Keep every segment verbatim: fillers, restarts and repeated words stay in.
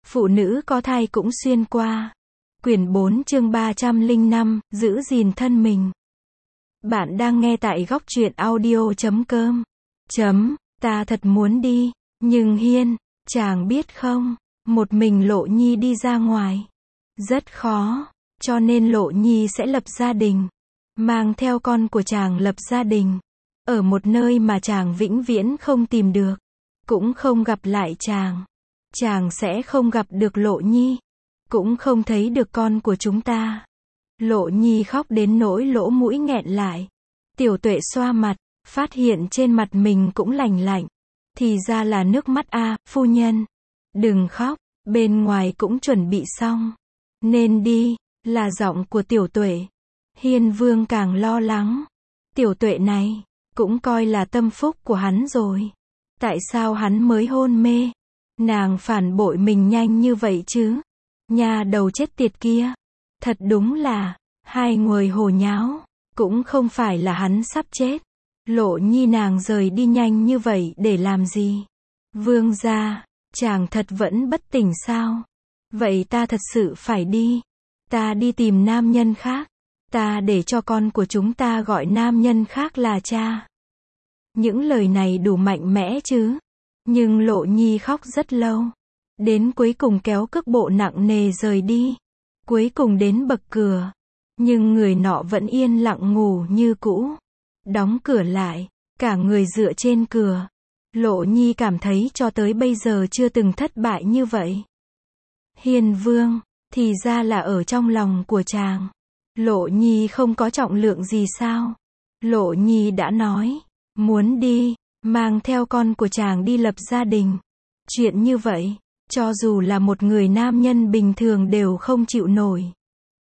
Phụ nữ có thai cũng xuyên qua. Quyển bốn chương ba trăm lẻ năm, giữ gìn thân mình. Bạn đang nghe tại góc truyện audio chấm com. Chấm, ta thật muốn đi, nhưng Hiên, chàng biết không, một mình Lộ Nhi đi ra ngoài. Rất khó, cho nên Lộ Nhi sẽ lập gia đình. Mang theo con của chàng lập gia đình. Ở một nơi mà chàng vĩnh viễn không tìm được. Cũng không gặp lại chàng. Chàng sẽ không gặp được Lộ Nhi. Cũng không thấy được con của chúng ta. Lộ Nhi khóc đến nỗi lỗ mũi nghẹn lại. Tiểu Tuệ xoa mặt, phát hiện trên mặt mình cũng lành lạnh. Thì ra là nước mắt a, phu nhân. Đừng khóc, bên ngoài cũng chuẩn bị xong. Nên đi, là giọng của Tiểu Tuệ. Hiên Vương càng lo lắng. Tiểu Tuệ này, cũng coi là tâm phúc của hắn rồi. Tại sao hắn mới hôn mê? Nàng phản bội mình nhanh như vậy chứ? Nhà đầu chết tiệt kia. Thật đúng là, hai người hồ nháo. Cũng không phải là hắn sắp chết. Lộ Nhi nàng rời đi nhanh như vậy để làm gì? Vương gia, chàng thật vẫn bất tỉnh sao? Vậy ta thật sự phải đi. Ta đi tìm nam nhân khác. Ta để cho con của chúng ta gọi nam nhân khác là cha. Những lời này đủ mạnh mẽ chứ. Nhưng Lộ Nhi khóc rất lâu. Đến cuối cùng kéo cước bộ nặng nề rời đi. Cuối cùng đến bậc cửa. Nhưng người nọ vẫn yên lặng ngủ như cũ. Đóng cửa lại. Cả người dựa trên cửa. Lộ Nhi cảm thấy cho tới bây giờ chưa từng thất bại như vậy. Hiên Vương, thì ra là ở trong lòng của chàng. Lộ Nhi không có trọng lượng gì sao? Lộ Nhi đã nói, muốn đi, mang theo con của chàng đi lập gia đình. Chuyện như vậy, cho dù là một người nam nhân bình thường đều không chịu nổi.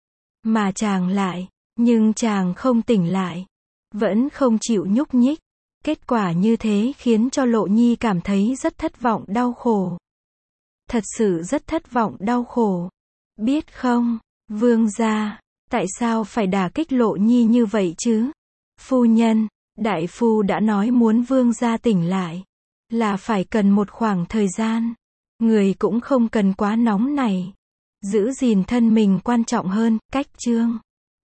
Mà chàng lại, nhưng chàng không tỉnh lại. Vẫn không chịu nhúc nhích. Kết quả như thế khiến cho Lộ Nhi cảm thấy rất thất vọng đau khổ. Thật sự rất thất vọng đau khổ. Biết không, Vương gia, tại sao phải đả kích Lộ Nhi như vậy chứ? Phu nhân, đại phu đã nói muốn Vương gia tỉnh lại. Là phải cần một khoảng thời gian. Người cũng không cần quá nóng này. Giữ gìn thân mình quan trọng hơn, cách chương.